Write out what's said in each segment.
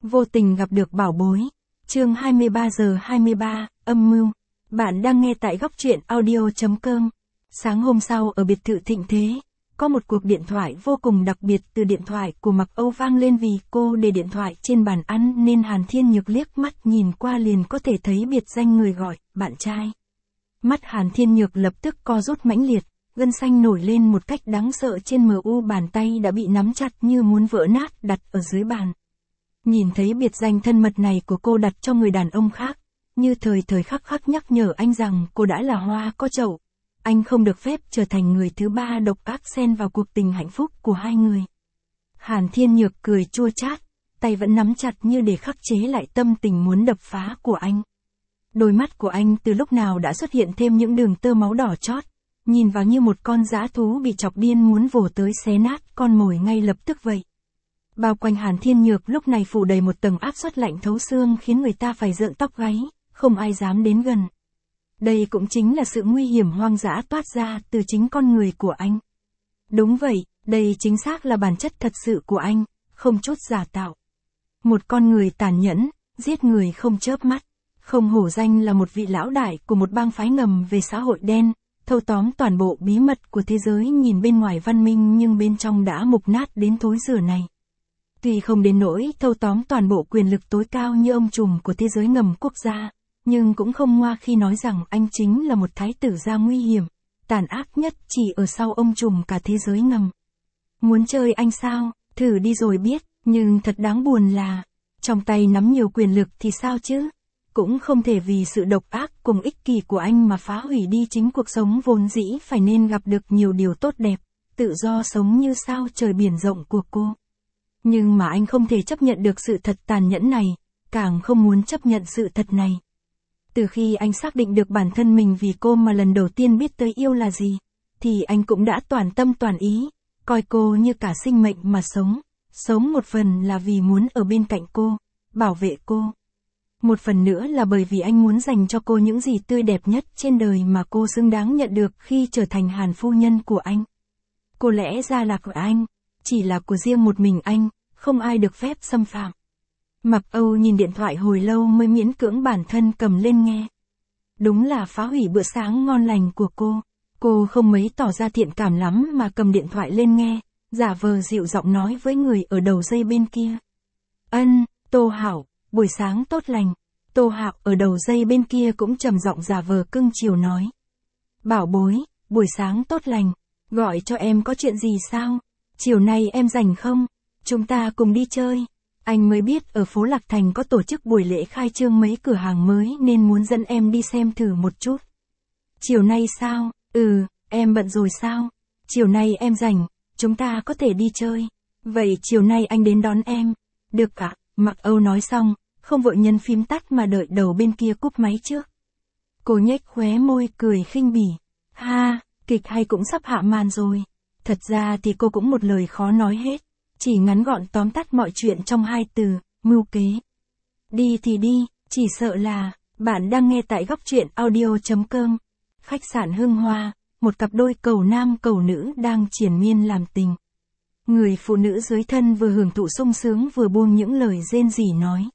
Vô tình gặp được bảo bối. Chương 23 giờ 23, âm mưu. Bạn đang nghe tại góc truyện audio.com. Sáng hôm sau ở biệt thự Thịnh Thế, có một cuộc điện thoại vô cùng đặc biệt từ điện thoại của Mặc Âu vang lên vì cô để điện thoại trên bàn ăn nên Hàn Thiên Nhược liếc mắt nhìn qua liền có thể thấy biệt danh người gọi, bạn trai. Mắt Hàn Thiên Nhược lập tức co rút mãnh liệt, gân xanh nổi lên một cách đáng sợ trên mu bàn tay đã bị nắm chặt như muốn vỡ nát đặt ở dưới bàn. Nhìn thấy biệt danh thân mật này của cô đặt cho người đàn ông khác, như thời khắc khắc nhắc nhở anh rằng cô đã là hoa có chậu. Anh không được phép trở thành người thứ ba độc ác xen vào cuộc tình hạnh phúc của hai người. Hàn Thiên Nhược cười chua chát, tay vẫn nắm chặt như để khắc chế lại tâm tình muốn đập phá của anh. Đôi mắt của anh từ lúc nào đã xuất hiện thêm những đường tơ máu đỏ chót, nhìn vào như một con dã thú bị chọc điên muốn vồ tới xé nát con mồi ngay lập tức vậy. Bao quanh Hàn Thiên Nhược lúc này phủ đầy một tầng áp suất lạnh thấu xương khiến người ta phải rợn tóc gáy, không ai dám đến gần. Đây cũng chính là sự nguy hiểm hoang dã toát ra từ chính con người của anh. Đúng vậy, đây chính xác là bản chất thật sự của anh, không chút giả tạo. Một con người tàn nhẫn, giết người không chớp mắt, không hổ danh là một vị lão đại của một bang phái ngầm về xã hội đen, thâu tóm toàn bộ bí mật của thế giới nhìn bên ngoài văn minh nhưng bên trong đã mục nát đến thối rữa này. Tuy không đến nỗi thâu tóm toàn bộ quyền lực tối cao như ông trùm của thế giới ngầm quốc gia, nhưng cũng không ngoa khi nói rằng anh chính là một thái tử gia nguy hiểm, tàn ác nhất chỉ ở sau ông trùm cả thế giới ngầm. Muốn chơi anh sao, thử đi rồi biết, nhưng thật đáng buồn là, trong tay nắm nhiều quyền lực thì sao chứ? Cũng không thể vì sự độc ác cùng ích kỷ của anh mà phá hủy đi chính cuộc sống vốn dĩ phải nên gặp được nhiều điều tốt đẹp, tự do sống như sao trời biển rộng của cô. Nhưng mà anh không thể chấp nhận được sự thật tàn nhẫn này, càng không muốn chấp nhận sự thật này. Từ khi anh xác định được bản thân mình vì cô mà lần đầu tiên biết tới yêu là gì, thì anh cũng đã toàn tâm toàn ý, coi cô như cả sinh mệnh mà sống. Sống một phần là vì muốn ở bên cạnh cô, bảo vệ cô. Một phần nữa là bởi vì anh muốn dành cho cô những gì tươi đẹp nhất trên đời mà cô xứng đáng nhận được khi trở thành Hàn phu nhân của anh. Cô lẽ ra là của anh, chỉ là của riêng một mình anh, không ai được phép xâm phạm. Mặc Âu nhìn điện thoại hồi lâu mới miễn cưỡng bản thân cầm lên nghe. Đúng là phá hủy bữa sáng ngon lành của cô. Cô không mấy tỏ ra thiện cảm lắm mà cầm điện thoại lên nghe, giả vờ dịu giọng nói với người ở đầu dây bên kia. Tô Hảo, buổi sáng tốt lành. Tô Hạo ở đầu dây bên kia cũng trầm giọng giả vờ cưng chiều nói. Bảo bối, buổi sáng tốt lành, gọi cho em có chuyện gì sao? Chiều nay em rảnh không? Chúng ta cùng đi chơi. Anh mới biết ở phố Lạc Thành có tổ chức buổi lễ khai trương mấy cửa hàng mới nên muốn dẫn em đi xem thử một chút. Chiều nay sao? Em bận rồi sao? Chiều nay em rảnh, chúng ta có thể đi chơi. Vậy chiều nay anh đến đón em. Được ạ, Mặc Âu nói xong, không vội nhấn phím tắt mà đợi đầu bên kia cúp máy trước. Cô nhếch khóe môi cười khinh bỉ. Ha, kịch hay cũng sắp hạ màn rồi. Thật ra thì cô cũng một lời khó nói hết. Chỉ ngắn gọn tóm tắt mọi chuyện trong hai từ, mưu kế. Đi thì đi, chỉ sợ là, bạn đang nghe tại góc truyện audio.com. Khách sạn Hưng Hoa, một cặp đôi cầu nam cầu nữ đang triền miên làm tình. Người phụ nữ dưới thân vừa hưởng thụ sung sướng vừa buông những lời rên rỉ nói.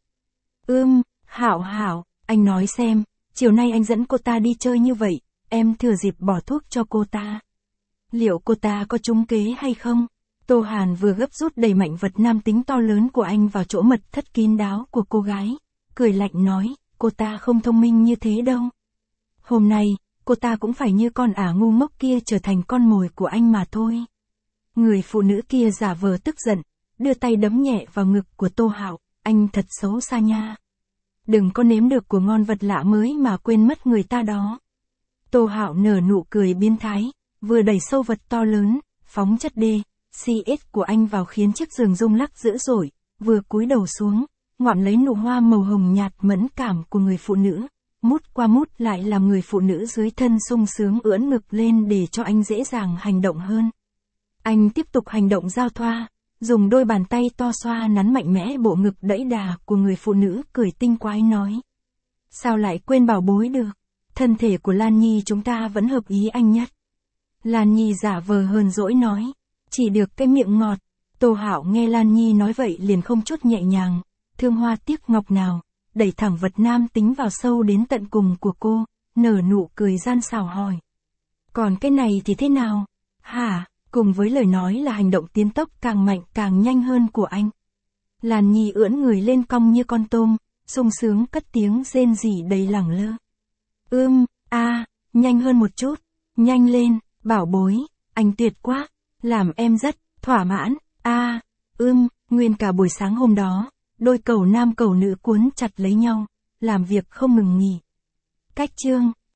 Hảo, anh nói xem, chiều nay anh dẫn cô ta đi chơi như vậy, em thừa dịp bỏ thuốc cho cô ta. Liệu cô ta có trúng kế hay không? Tô Hàn vừa gấp rút đầy mạnh vật nam tính to lớn của anh vào chỗ mật thất kín đáo của cô gái, cười lạnh nói, cô ta không thông minh như thế đâu. Hôm nay, cô ta cũng phải như con ả ngu ngốc kia trở thành con mồi của anh mà thôi. Người phụ nữ kia giả vờ tức giận, đưa tay đấm nhẹ vào ngực của Tô Hạo, anh thật xấu xa nha. Đừng có nếm được của ngon vật lạ mới mà quên mất người ta đó. Tô Hạo nở nụ cười biến thái, vừa đẩy sâu vật to lớn, phóng chất CS của anh vào khiến chiếc giường rung lắc dữ dội, vừa cúi đầu xuống, ngoạm lấy nụ hoa màu hồng nhạt mẫn cảm của người phụ nữ, mút qua mút lại làm người phụ nữ dưới thân sung sướng ưỡn ngực lên để cho anh dễ dàng hành động hơn. Anh tiếp tục hành động giao thoa, dùng đôi bàn tay to xoa nắn mạnh mẽ bộ ngực đẫy đà của người phụ nữ cười tinh quái nói. Sao lại quên bảo bối được, thân thể của Lan Nhi chúng ta vẫn hợp ý anh nhất. Lan Nhi giả vờ hờn dỗi nói, chỉ được cái miệng ngọt. Tô Hạo nghe Lan Nhi nói vậy liền không chút nhẹ nhàng, thương hoa tiếc ngọc nào, đẩy thẳng vật nam tính vào sâu đến tận cùng của cô, nở nụ cười gian xảo hỏi. Còn cái này thì thế nào? Hả? Cùng với lời nói là hành động tiến tốc càng mạnh càng nhanh hơn của anh. Làn Nhi ưỡn người lên cong như con tôm, sung sướng cất tiếng rên rỉ đầy lẳng lơ. Nhanh hơn một chút, nhanh lên, bảo bối, anh tuyệt quá, làm em rất thỏa mãn. Nguyên cả buổi sáng hôm đó, đôi cầu nam cầu nữ cuốn chặt lấy nhau, làm việc không ngừng nghỉ. Cách chương